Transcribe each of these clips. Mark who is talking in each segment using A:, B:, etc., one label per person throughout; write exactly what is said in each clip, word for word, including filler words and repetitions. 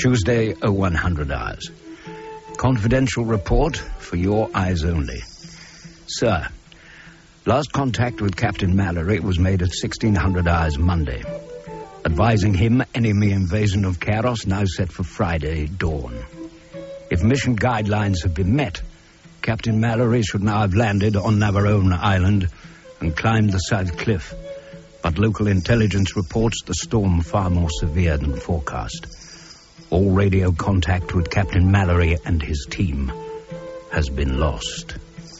A: Tuesday, oh one hundred hours. Confidential report for your eyes only. Sir, last contact with Captain Mallory was made at sixteen hundred hours Monday. Advising him enemy invasion of Karos now set for Friday dawn. If mission guidelines have been met, Captain Mallory should now have landed on Navarone Island and climbed the south cliff. But local intelligence reports the storm far more severe than forecast. All radio contact with Captain Mallory and his team has been lost.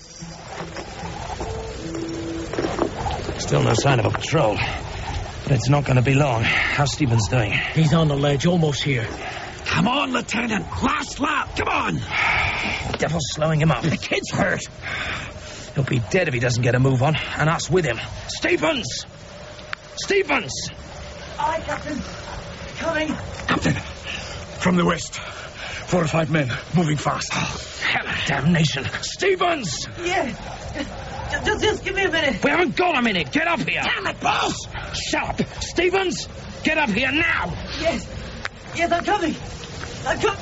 B: Still no sign of a patrol. But it's not going to be long. How's Stevens doing?
C: He's on the ledge, almost here.
D: Come on, Lieutenant. Last lap. Come on.
B: The devil's slowing him up.
D: The kid's hurt.
B: He'll be dead if he doesn't get a move on, and us with him. Stevens! Stevens!
C: Aye, Captain. Coming.
D: Captain, from the west. Four or five men, moving fast.
B: Oh, hell of damnation. Stevens!
C: Yeah. Just, just give me a minute.
B: We haven't got a minute. Get up here.
D: Damn it, boss!
B: Shut up. Stevens, get up here now.
C: Yes. Yes, I'm coming. I'm coming.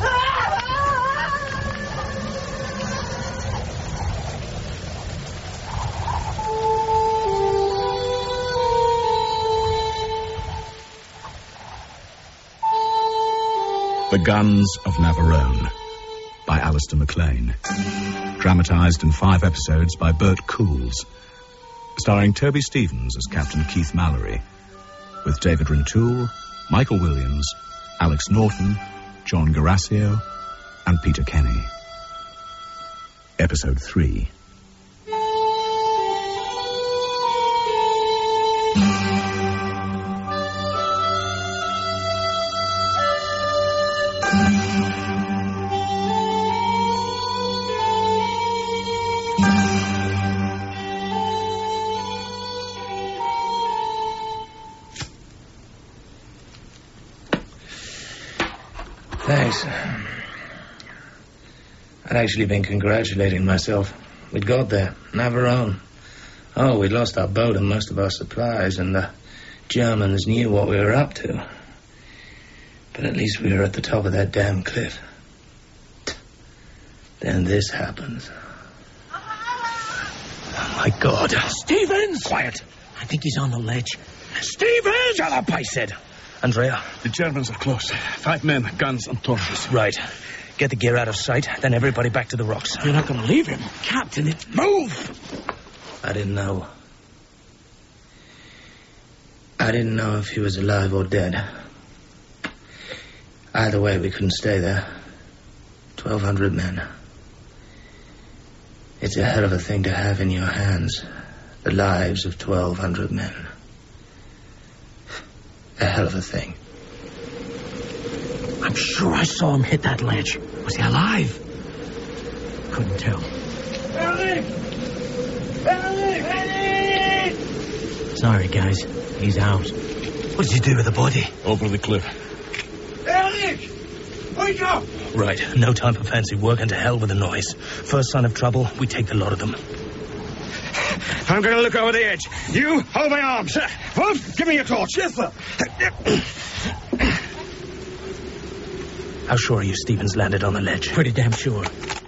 E: The Guns of Navarone by Alistair MacLean. Dramatised in five episodes by Bert Coules. Starring Toby Stephens as Captain Keith Mallory, with David Rintoul, Michael Williams, Alex Norton, John Garasio, and Peter Kenny. Episode three.
B: Thanks. I'd actually been congratulating myself. We'd got there, Navarone. Oh, we'd lost our boat and most of our supplies, and the Germans knew what we were up to. But at least we were at the top of that damn cliff. Then this happens. Oh, my God.
D: Stevens!
B: Quiet.
C: I think he's on the ledge.
D: Stevens!
B: Shut up, I said. Andrea.
D: The Germans are close. Five men, guns and torches.
B: Right. Get the gear out of sight, then everybody back to the rocks.
D: You're not going to leave him.
C: Captain, it...
B: Move! I didn't know. I didn't know if he was alive or dead. Either way, we couldn't stay there. Twelve hundred men. It's a hell of a thing to have in your hands. The lives of twelve hundred men. A hell of a thing.
C: I'm sure I saw him hit that ledge. Was he alive? Couldn't tell.
D: Eric! Eric! Eric!
C: Sorry, guys. He's out. What did you do with the body?
D: Over the cliff. Eric! Wake up!
B: Right. No time for fancy work, and to hell with the noise. First sign of trouble, we take the lot of them.
D: I'm going to look over the edge. You, hold my arms. Wolf, give me your torch. Yes, sir.
B: How sure are you Stevens landed on the ledge?
C: Pretty damn sure.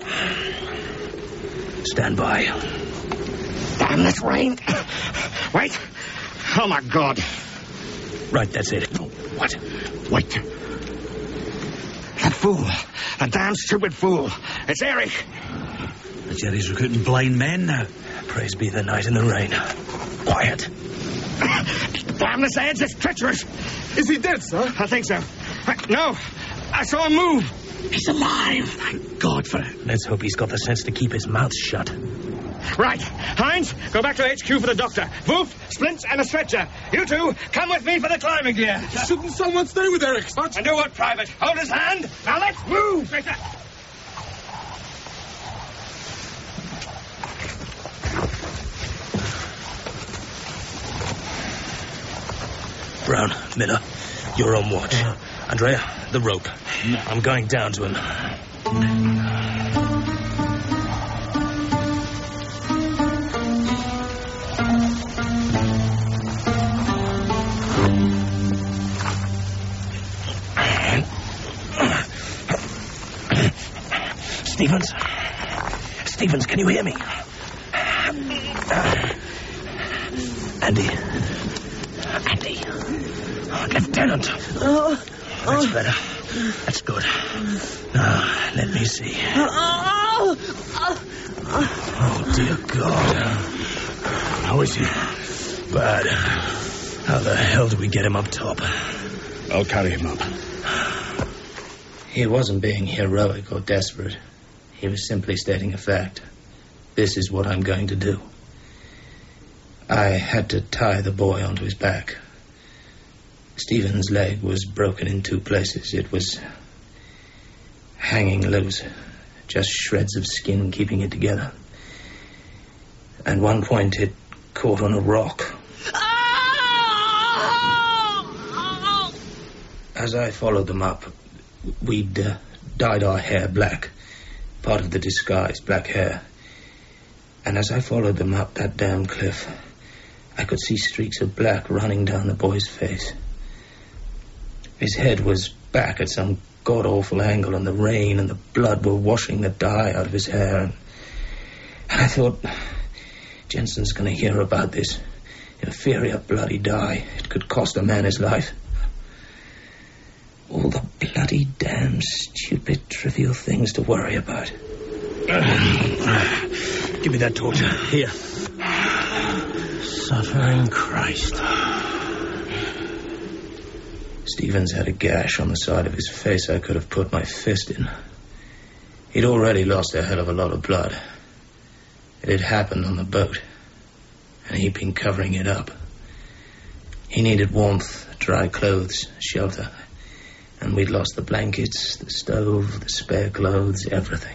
B: Stand by.
D: Damn this rain. Wait. Oh, my God.
B: Right, that's it.
D: What? Wait. That fool. That damn stupid fool. It's Eric.
C: The Jerry's recruiting blind men now.
B: Praise be the night and the rain. Quiet.
D: Damn this edge, it's treacherous. Is he dead, sir? I think so. No. I saw him move. He's alive. Thank God for it.
B: Let's hope he's got the sense to keep his mouth shut.
D: Right. Hines, go back to H Q for the doctor. Wolf, splints, and a stretcher. You two, come with me for the climbing gear.
F: Shouldn't someone stay with Eric, Sarge?
D: And do what, Private? Hold his hand. Now let's move.
B: Brown, Miller, you're on watch. Uh, Andrea, the rope. No. I'm going down to him.
C: Stevens? Stevens, can you hear me? Andy. Andy. Lieutenant.
G: Oh.
C: That's better. That's good. Now, let me see.
G: Oh.
C: Oh, dear God. How is he? Bad. How the hell do we get him up top?
E: I'll carry him up.
B: He wasn't being heroic or desperate. He was simply stating a fact. This is what I'm going to do. I had to tie the boy onto his back. Stephen's leg was broken in two places. It was hanging loose, just shreds of skin keeping it together. At one point, it caught on a rock. As I followed them up, we'd uh, dyed our hair black, part of the disguise, black hair. And as I followed them up that damn cliff, I could see streaks of black running down the boy's face. His head was back at some god-awful angle, and the rain and the blood were washing the dye out of his hair. And I thought, Jensen's going to hear about this. Inferior bloody dye. It could cost a man his life. All the bloody damn stupid trivial things to worry about.
C: Uh, give me that torch. Here. Suffering Christ.
B: Stevens had a gash on the side of his face I could have put my fist in. He'd already lost a hell of a lot of blood. It had happened on the boat, and he'd been covering it up. He needed warmth, dry clothes, shelter. And we'd lost the blankets, the stove, the spare clothes, everything.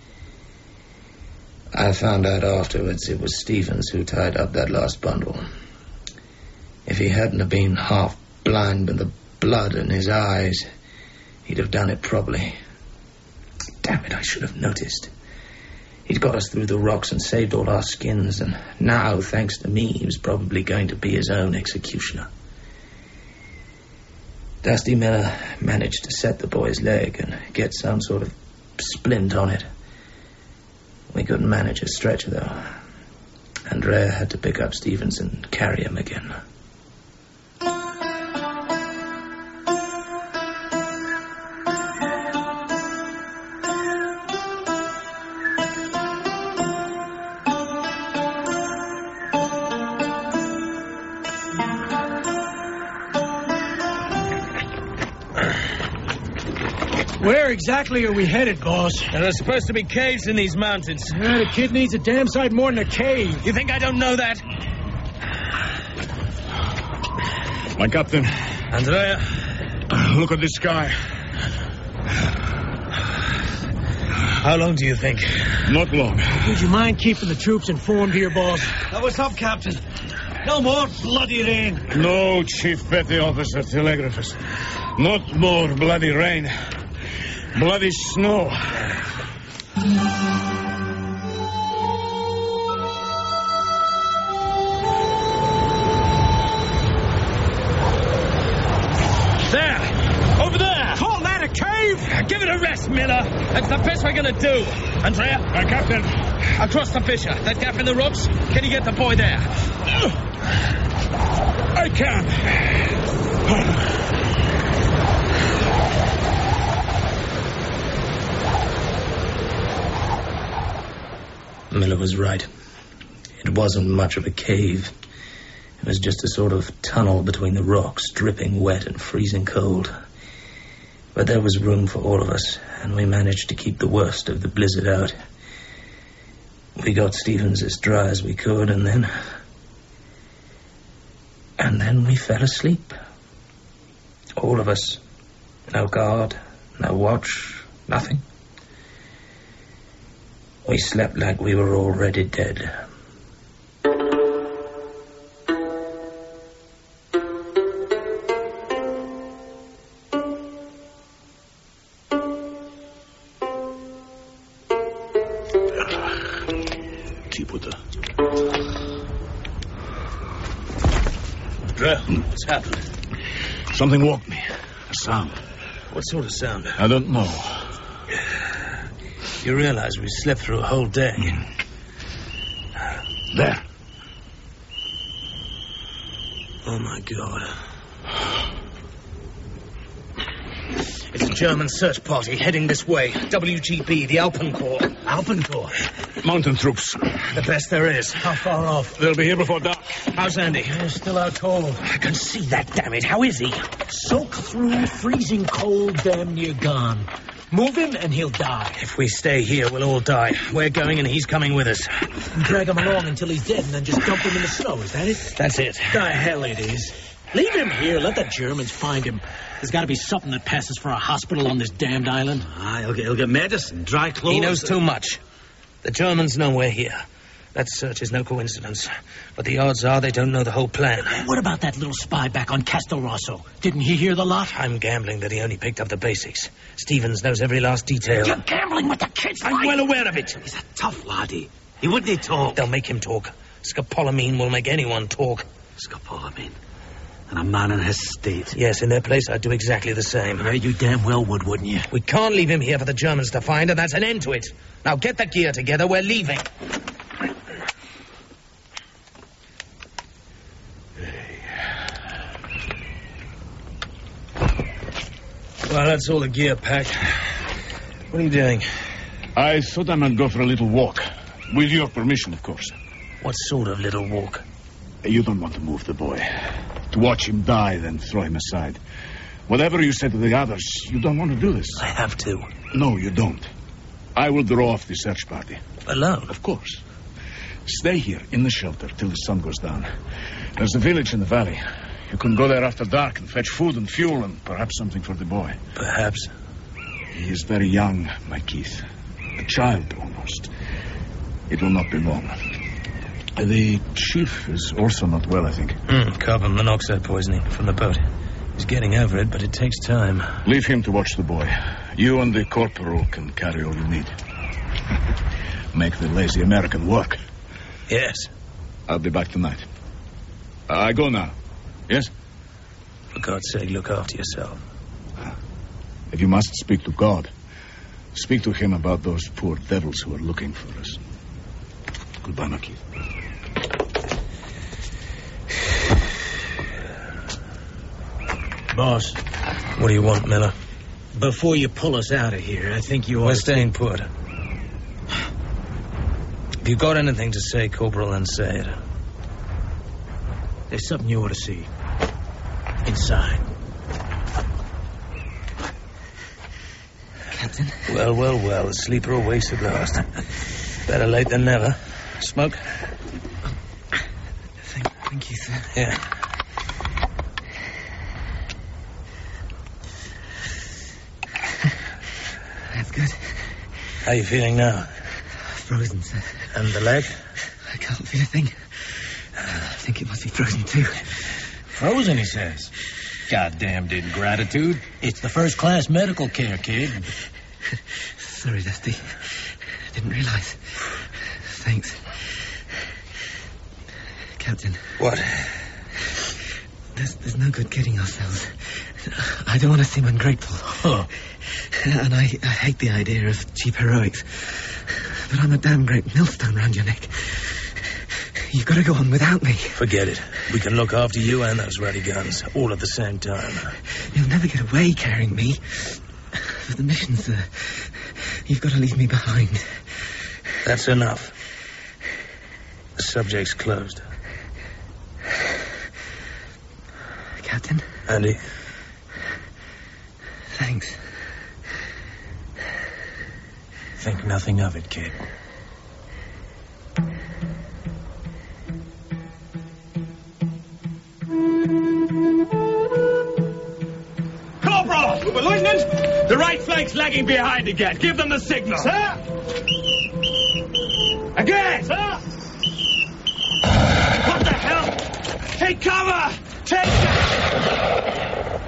B: I found out afterwards it was Stevens who tied up that last bundle. If he hadn't have been half blind with the blood in his eyes, he'd have done it probably. Damn it, I should have noticed. He'd got us through the rocks and saved all our skins, and now, thanks to me, he was probably going to be his own executioner. Dusty Miller managed to set the boy's leg and get some sort of splint on it. We couldn't manage a stretcher, though. Andrea had to pick up Stevens and carry him again.
C: Where exactly are we headed, boss?
B: There are supposed to be caves in these mountains.
C: Yeah, the kid needs a damn sight more than a cave.
B: You think I don't know that?
E: My captain.
B: Andrea.
E: Look at the sky.
B: How long do you think?
E: Not long.
C: Would you mind keeping the troops informed here, boss?
B: Now, what's up, Captain? No more bloody rain.
E: No, Chief Petty Officer Telegraphist. Not more bloody rain. Bloody snow.
B: There! Over there!
C: Call that a cave?
B: Give it a rest, Miller. That's the best we're gonna do. Andrea?
E: My captain.
B: Across the fissure. That gap in the rocks. Can you get the boy there?
E: I can.
B: Miller was right. It wasn't much of a cave. It was just a sort of tunnel between the rocks, dripping wet and freezing cold. But there was room for all of us, and we managed to keep the worst of the blizzard out. We got Stevens as dry as we could, and then... And then we fell asleep. All of us. No guard, no watch, nothing. We slept like we were already dead.
E: Keep with the...
B: Andrea, what's happened?
E: Something woke me. A sound.
B: What sort of sound?
E: I don't know.
B: You realize we slept through a whole day.
C: There.
B: Oh, my God. It's a German search party heading this way. W G B, the Alpenkorps.
C: Alpenkorps? Mountain troops.
B: The best there is.
C: How far off? They'll be here before dark.
B: How's Andy?
C: He's still out cold.
B: I can see that, damn it. How is he?
G: Soak through, freezing cold, damn near gone. Move him and he'll die.
B: If we stay here, we'll all die. We're going and he's coming with us.
G: Drag him along until he's dead and then just dump him in the snow, is that it?
B: That's it.
G: The hell it is. Leave him here. Let the Germans find him. There's got to be something that passes for a hospital on this damned island.
H: Ah, he'll get, he'll get medicine, dry clothes.
B: He knows too much. The Germans know we're here. That search is no coincidence. But the odds are they don't know the whole plan.
G: What about that little spy back on Castel Rosso? Didn't he hear the lot?
B: I'm gambling that he only picked up the basics. Stevens knows every last detail.
G: You're gambling with the kids.
B: I'm
G: like...
B: well aware of it.
H: He's a tough laddie. He wouldn't talk.
B: They'll make him talk. Scopolamine will make anyone talk.
H: Scopolamine? And a man in his state.
B: Yes, in their place, I'd do exactly the same.
G: Yeah, you damn well would, wouldn't you?
B: We can't leave him here for the Germans to find, and that's an end to it. Now get the gear together. We're leaving. Well, that's all the gear packed. What are you doing?
C: I thought I might go for a little walk. With your permission, of course.
B: What sort of little walk?
C: You don't want to move the boy. To watch him die, then throw him aside. Whatever you said to the others, you don't want to do this.
B: I have to.
C: No, you don't. I will draw off the search party.
B: Alone?
C: Of course. Stay here in the shelter till the sun goes down. There's a village in the valley. You can go there after dark and fetch food and fuel and perhaps something for the boy.
B: Perhaps.
C: He is very young, my Keith. A child, almost. It will not be long. The chief is also not well, I think.
B: Mm, carbon monoxide poisoning from the boat. He's getting over it, but it takes time.
C: Leave him to watch the boy. You and the corporal can carry all you need. Make the lazy American work.
B: Yes.
C: I'll be back tonight. I go now. Yes?
B: For God's sake, look after yourself.
C: If you must speak to God, speak to him about those poor devils who are looking for us. Goodbye, my Keith.
G: Boss.
B: What do you want, Miller?
G: Before you pull us out of here, I think you ought
B: We're
G: to...
B: staying put. If you've got anything to say, Corporal, then say it.
G: There's something you ought to see. Inside.
H: Captain?
B: Well, well, well. The sleeper awakes at last. Better late than never. Smoke?
H: Thank, thank you, sir.
B: Yeah.
H: That's good.
B: How you feeling now?
H: Frozen, sir.
B: And the leg?
H: I can't feel a thing. I think it must be frozen, too.
G: Frozen, he says. Goddamned ingratitude. It's the first-class medical care, kid.
H: Sorry, Dusty. Didn't realize. Thanks. Captain.
B: What?
H: There's, there's no good kidding ourselves. I don't want to seem ungrateful.
G: Huh.
H: And I, I hate the idea of cheap heroics. But I'm a damn great millstone round your neck. You've got to go on without me.
B: Forget it. We can look after you and those ruddy guns, all at the same time.
H: You'll never get away carrying me. For the mission, sir, you've got to leave me behind.
B: That's enough. The subject's closed.
H: Captain?
B: Andy?
H: Thanks.
G: Think nothing of it, kid.
D: Corporal! Lieutenant! The right flank's lagging behind again. Give them the signal. Sir! Again! Sir! What the hell? Take cover! Take it!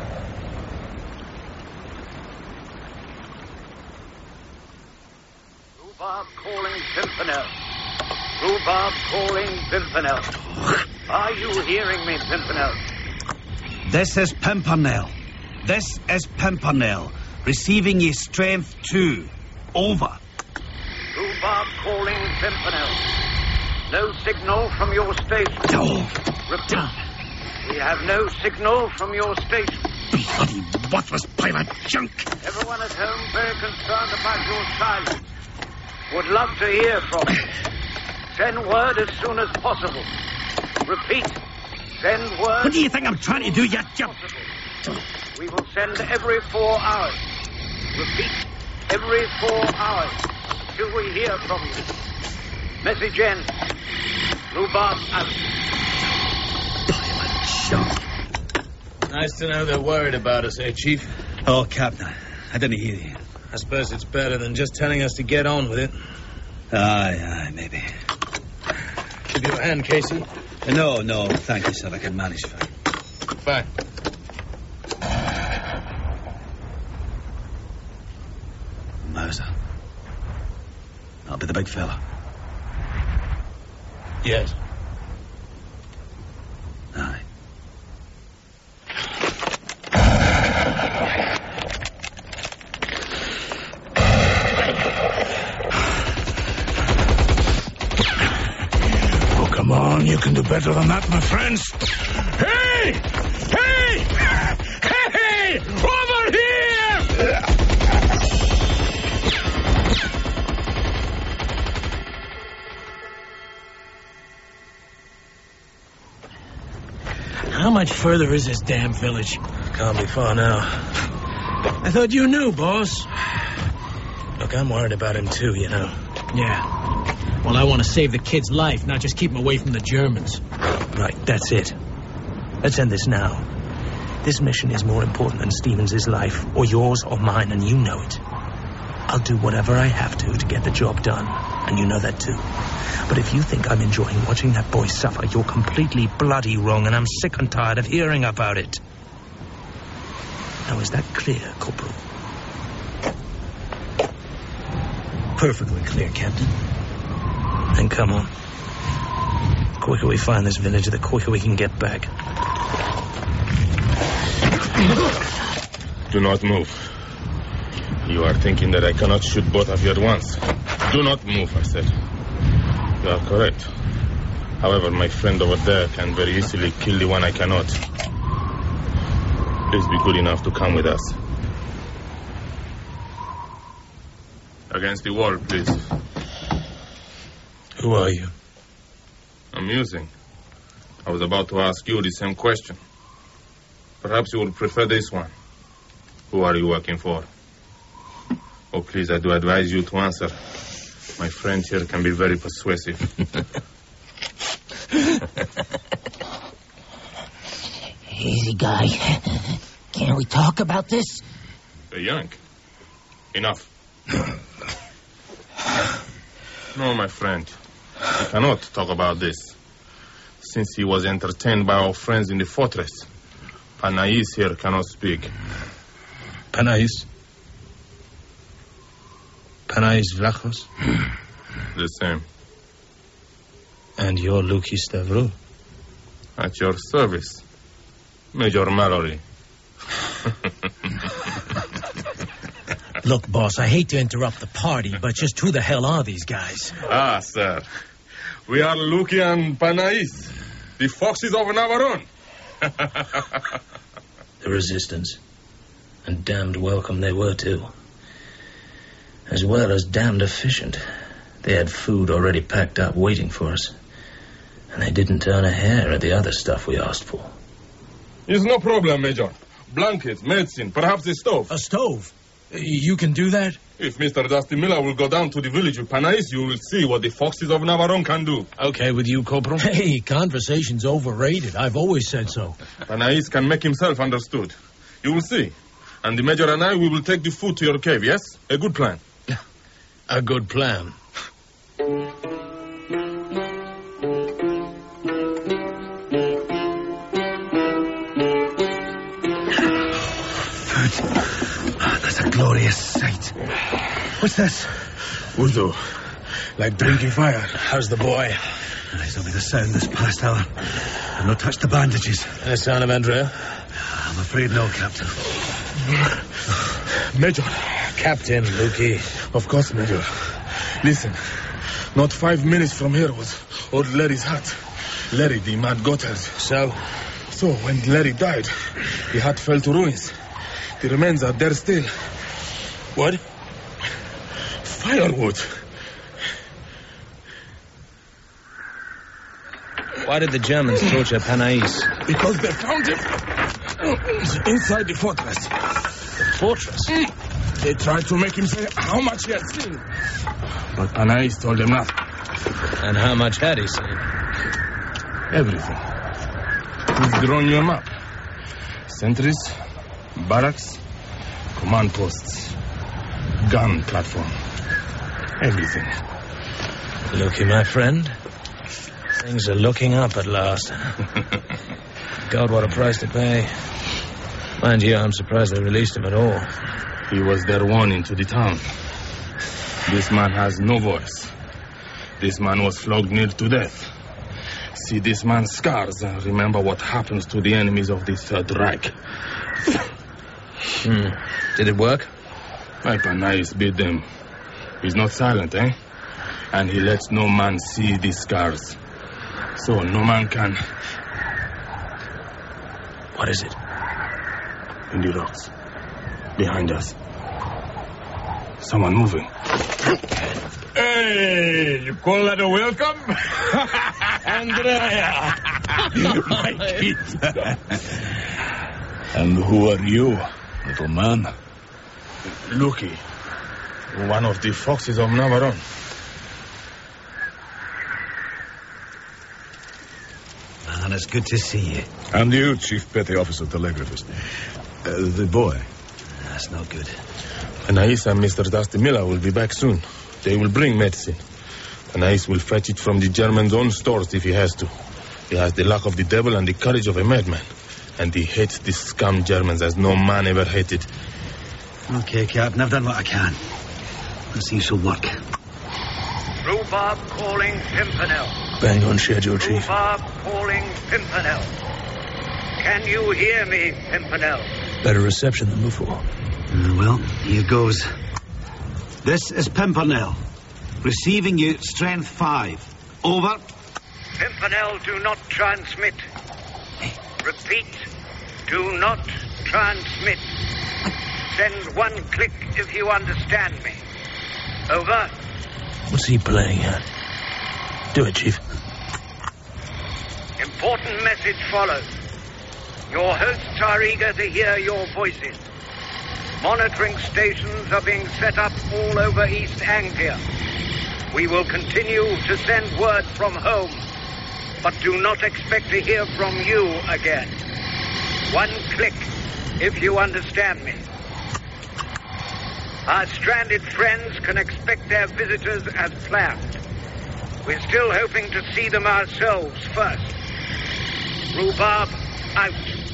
I: Rhubarb calling Pimpernel. Rhubarb calling Pimpernel. Are you hearing me, Pimpernel?
H: This is Pimpernel. This is Pimpernel. Receiving ye strength two. Over.
I: Rhubarb calling Pimpernel. No signal from your station.
D: Oh.
I: Repeat. We have no signal from your station.
D: Bloody worthless pile of junk.
I: Everyone at home very concerned about your silence. Would love to hear from you. Send word as soon as possible. Repeat. Send word.
D: What do you think I'm trying to do, you jump?
I: We will send every four hours. Repeat. Every four hours. Till we hear from you. Message end. Rhubarb out.
B: Nice to know they're worried about us, eh, Chief?
H: Oh, Captain, I didn't hear you.
B: I suppose it's better than just telling us to get on with it.
H: Aye, aye, maybe.
B: Give you a hand, Casey.
H: No, no, thank you, sir. I can manage fine.
B: Fine.
H: Mauser. That'll be the big fella.
B: Yes.
H: Aye.
C: Oh, come on. You can do better than that, my friends.
D: Hey! Hey! Hey! Over here!
G: How much further is this damn village?
B: Can't be far now.
G: I thought you knew, boss.
B: Look, I'm worried about him too, you know.
G: Yeah. Well, I want to save the kid's life, not just keep him away from the Germans.
B: Right, that's it. Let's end this now. This mission is more important than Stevens' life, or yours or mine, and you know it. I'll do whatever I have to to get the job done, and you know that too. But if you think I'm enjoying watching that boy suffer, you're completely bloody wrong, and I'm sick and tired of hearing about it. Now, is that clear, Corporal?
G: Perfectly clear, Captain.
B: Then come on. The quicker we find this village, the quicker we can get back.
J: Do not move. You are thinking that I cannot shoot both of you at once. Do not move, I said. You are correct. However, my friend over there can very easily kill the one I cannot. Please be good enough to come with us. Against the wall, please.
B: Who are you?
J: Amusing. I was about to ask you the same question. Perhaps you would prefer this one. Who are you working for? Oh, please, I do advise you to answer. My friend here can be very persuasive.
K: Easy, guy. Can we talk about this?
J: A yank. Enough. No, my friend. We cannot talk about this. Since he was entertained by our friends in the fortress, Panais here cannot speak.
B: Panais? Panais Vlachos?
J: The same.
B: And you're Luki Stavro?
J: At your service, Major Mallory.
G: Look, boss, I hate to interrupt the party, but just who the hell are these guys?
J: Ah, sir. We are Luki and Panais, the foxes of Navarone.
B: The resistance. And damned welcome they were, too. As well as damned efficient. They had food already packed up waiting for us. And they didn't turn a hair at the other stuff we asked for.
J: It's no problem, Major. Blankets, medicine, perhaps a stove.
G: A stove? You can do that?
J: If Mister Dusty Miller will go down to the village with Panais, you will see what the foxes of Navarone can do.
B: Okay with you, Corporal?
G: Hey, conversation's overrated. I've always said so.
J: Panais can make himself understood. You will see. And the Major and I, we will take the food to your cave, yes? A good plan.
B: A good plan.
H: That's a glorious sight. What's this?
C: Udo. Like drinking fire.
B: How's the boy?
H: He's only the sound this past hour. I've not touched the bandages.
B: Any sign of Andrea?
H: I'm afraid no, Captain.
C: Major.
B: Captain, Lukey.
C: Of course, Major. Listen, not five minutes from here was old Larry's hut. Larry, the mad Gotthard.
B: So?
C: So, when Larry died, the hut fell to ruins. The remains are there still.
B: What?
C: Firewood.
B: Why did the Germans torture Panais?
C: Because they found him inside the fortress.
B: The fortress?
C: Mm. They tried to make him say how much he had seen. But Panais told them nothing.
B: And how much had he seen?
C: Everything. He's drawn you a map. Sentries, barracks, command posts, gun platform. Everything.
B: Looky, my friend. Things are looking up at last. God, what a price to pay. Mind you, I'm surprised they released him at all.
C: He was their warning to the town. This man has no voice. This man was flogged near to death. See this man's scars and remember what happens to the enemies of the Third Reich.
B: Hmm. Did it work?
C: Panais beat them. He's not silent, eh? And he lets no man see the scars. So no man can...
B: What is it?
C: In the rocks. Behind us. Someone moving.
F: Hey, you call that a welcome?
C: Andrea! My kid. And who are you, little man?
J: Lucky. One of the foxes of Navarone.
A: Man, it's good to see you.
E: And you, Chief Petty Officer Telegraphist. Uh, the boy.
A: That's no good.
J: Anais and Mister Dusty Miller will be back soon. They will bring medicine. Anais will fetch it from the German's own stores if he has to. He has the luck of the devil and the courage of a madman. And he hates the scum Germans as no man ever hated.
A: Okay, Captain, I've done what I can. Let's see if it'll work.
I: Rhubarb calling Pimpernel.
B: Bang on schedule, Chief.
I: Rhubarb calling Pimpernel. Can you hear me, Pimpernel?
B: Better reception than before.
A: Uh, well, here goes. This is Pimpernel. Receiving you, strength five. Over.
I: Pimpernel, do not transmit. Repeat, do not transmit. Send one click if you understand me. Over.
B: What's he playing at? Do it, Chief.
I: Important message follows. Your hosts are eager to hear your voices. Monitoring stations are being set up all over East Anglia. We will continue to send word from home, but do not expect to hear from you again. One click, if you understand me. Our stranded friends can expect their visitors as planned. We're still hoping to see them ourselves first. Rhubarb, out.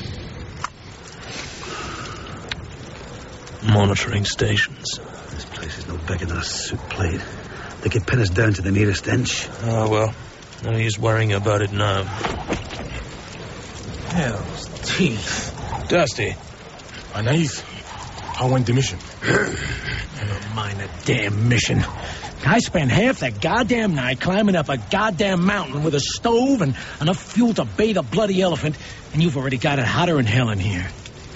B: Monitoring stations.
A: This place is no bigger than a soup plate. They could pin us down to the nearest inch.
B: Oh, well. No use worrying about it now. Hell's teeth. Dusty.
C: Anais, how went the mission?
G: Never mind the damn mission. I spent half the goddamn night climbing up a goddamn mountain with a stove and enough fuel to bathe a bloody elephant, and you've already got it hotter than hell in here.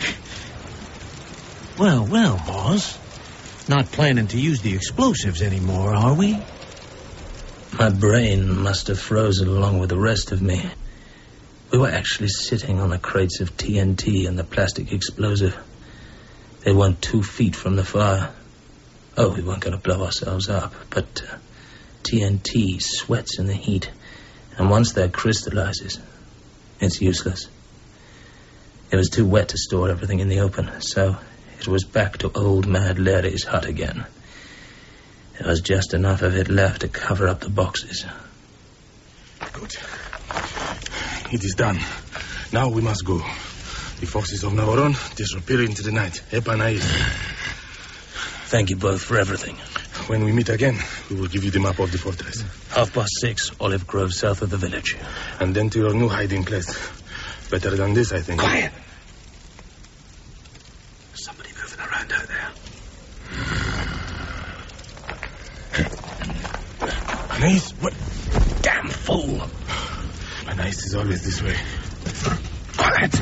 G: Well, well, boss. Not planning to use the explosives anymore, are we?
B: My brain must have frozen along with the rest of me. We were actually sitting on the crates of T N T and the plastic explosive. They weren't two feet from the fire. Oh, we weren't going to blow ourselves up, but uh, T N T sweats in the heat, and once that crystallizes, it's useless. It was too wet to store everything in the open, so it was back to old Mad Larry's hut again. There was just enough of it left to cover up the boxes.
C: Good. It is done. Now we must go. The foxes of Navarone disappear into the night. Panais.
B: Thank you both for everything.
C: When we meet again, we will give you the map of the fortress.
B: Half past six, Olive Grove, south of the village.
C: And then to your new hiding place. Better than this, I think.
A: Quiet! Somebody moving around out there.
C: Anais, what? Damn fool. Anais is always this way. Quiet.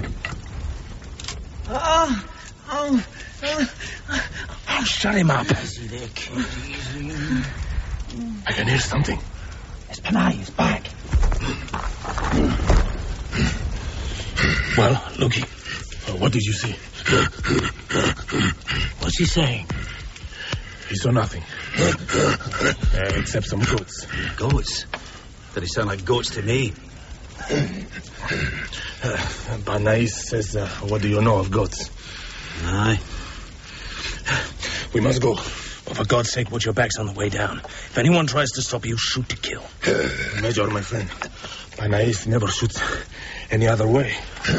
G: Oh, oh, oh,
C: Oh, shut him up.
G: easy there, kid, easy.
C: I can hear something.
G: It's Panay, he's back.
C: Well, Lukey, uh, what did you see?
G: What's he saying?
C: He saw nothing. uh, except some goats.
L: Goats? They sound like goats to me.
C: Uh, Banais says, uh, what do you know of goats?
L: Aye.
C: We must go. But for God's sake, watch your backs on the way down. If anyone tries to stop you, shoot to kill. Major, my friend, Banais never shoots any other way.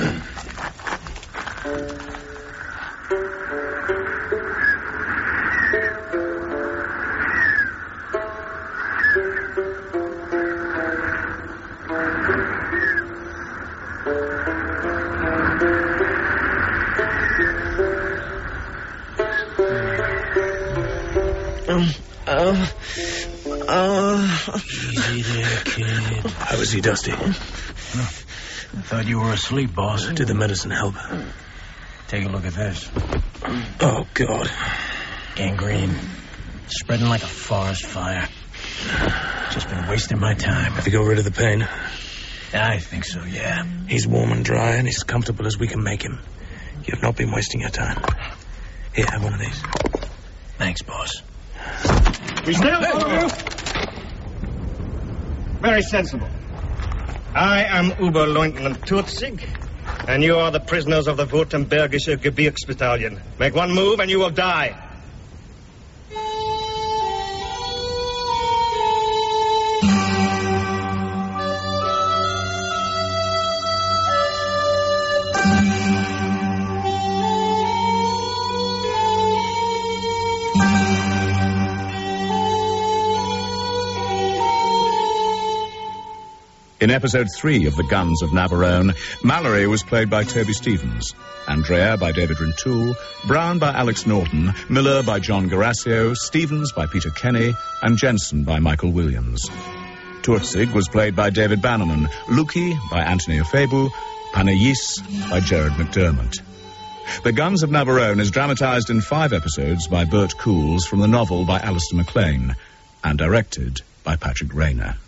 G: Um, uh, uh... Easy there, kid.
C: How is he, Dusty?
G: I thought you were asleep, boss.
C: Did the medicine help?
G: Take a look at this.
C: Oh, God.
G: Gangrene. Spreading like a forest fire. Just been wasting my time.
C: Have you got rid of the pain?
G: I think so, yeah.
C: He's warm and dry, and he's as comfortable as we can make him. You have not been wasting your time. Here, have one of these.
G: Thanks, boss.
D: We still all of you? Very sensible. I am Oberleutnant Turzig, and you are the prisoners of the Württembergische Gebirgsbattalion. Make one move and you will die.
E: In episode three of The Guns of Navarone, Mallory was played by Toby Stephens, Andrea by David Rintoul, Brown by Alex Norton, Miller by John Garasio, Stephens by Peter Kenny, and Jensen by Michael Williams. Turzig was played by David Bannerman, Lukey by Anthony Ofebu, Panayis by Gerard McDermott. The Guns of Navarone is dramatised in five episodes by Bert Coules from the novel by Alistair MacLean and directed by Patrick Rayner.